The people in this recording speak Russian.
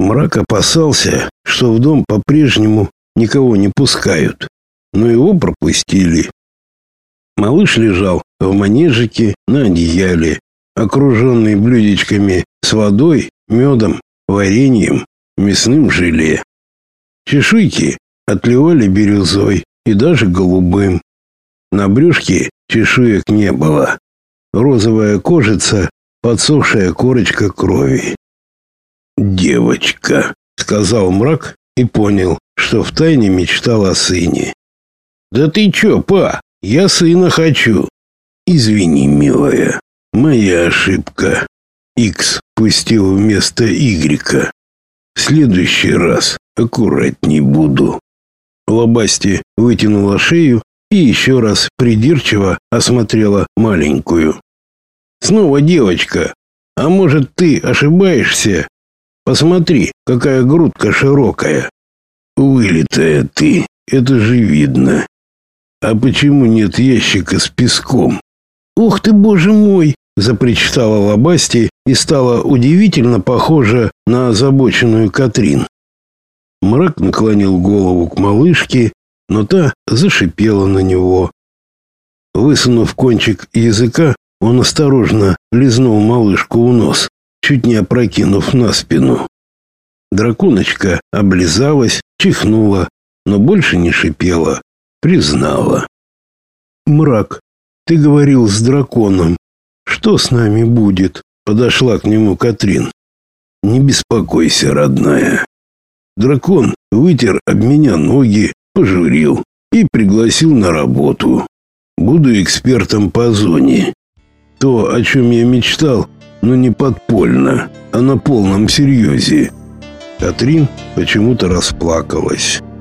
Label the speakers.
Speaker 1: Мрак опасался, что в дом по-прежнему никого не пускают, но его пропустили. Малыш лежал в манежике на одеяле, окруженный блюдечками с водой, медом, вареньем, мясным желе. Чешуйки отливали бирюзой и даже голубым. На брюшке чешуек не было. Розовая кожица, подсохшая корочка крови. «Девочка», — сказал Мрак и понял, что втайне мечтал о сыне. «Да ты чё, па? Я сына хочу». «Извини, милая, моя ошибка. Икс пустил вместо Игрека. В следующий раз аккуратней буду». Лобасти вытянула шею и еще раз придирчиво осмотрела маленькую. «Снова девочка. А может, ты ошибаешься? Посмотри, какая грудка широкая. Вылитая ты, это же видно. А почему нет ящика с песком?» «Ух ты, боже мой!» — запричитала Лобасти и стала удивительно похожа на озабоченную Катрин. Мрак наклонил голову к малышке, но та зашипела на него. Высунув кончик языка, он осторожно лизнул малышку в нос, чуть не опрокинув на спину. Драконочка облизалась, чихнула, но больше не шипела, признала. «Мрак, ты говорил с драконом. Что с нами будет?» Подошла к нему Катрин. «Не беспокойся, родная. Дракон вытер об меня ноги, пожурил и пригласил на работу. Буду экспертом по зоне. То, о чем я мечтал, но не подпольно, а на полном серьезе». Катрин почему-то расплакалась.